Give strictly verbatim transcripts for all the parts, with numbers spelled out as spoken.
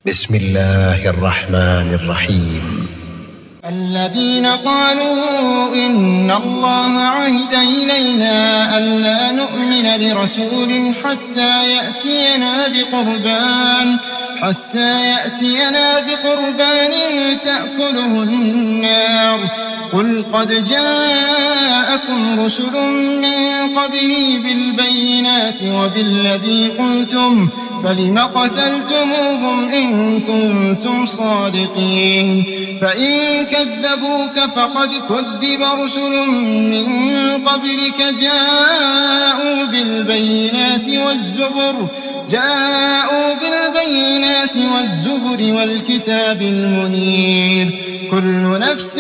بسم الله الرحمن الرحيم. الذين قالوا إن الله عهد إلينا ألا نؤمن لرسول حتى يأتينا بقربان حتى يأتينا بقربان تأكله النار قل قد جاءكم رسل من قبلي بالبينات وبالذي قلتم فلم قتلتموهم إن كنتم صادقين فإن كذبوك فقد كذب رسل من قبلك جاءوا بالبينات والزبر جاءوا بالبينات والزبر والكتاب المنير كل نفس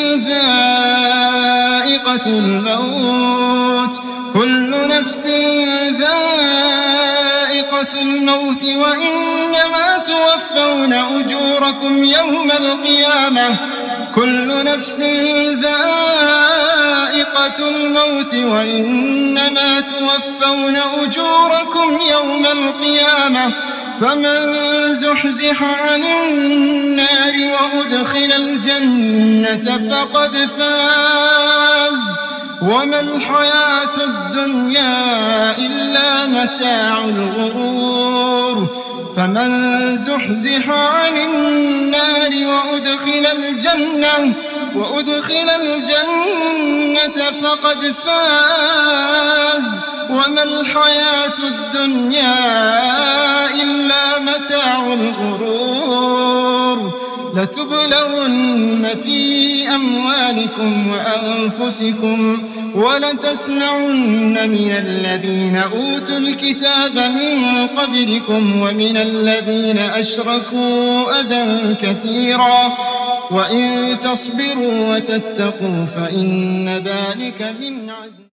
ذائقة الموت كل نفس ذائقة الموت وإنما توفون أجوركم يوم القيامة كل نفس ذائقة الموت وإنما توفون أجوركم يوم القيامة فمن زحزح عن النار وأدخل الجنة فقد فاز وما الحياة الدنيا إلا متاع الغرور فمن زحزح عن النار وأدخل الجنة وأدخل الجنة فقد فاز وما الحياة الدنيا إلا متاع الغرور لتبلون في أموالكم وأنفسكم ولتسمعن من الذين أوتوا الكتاب من قبلكم ومن الذين أشركوا أذى كثيرا وإن تصبروا وتتقوا فإن ذلك من عزم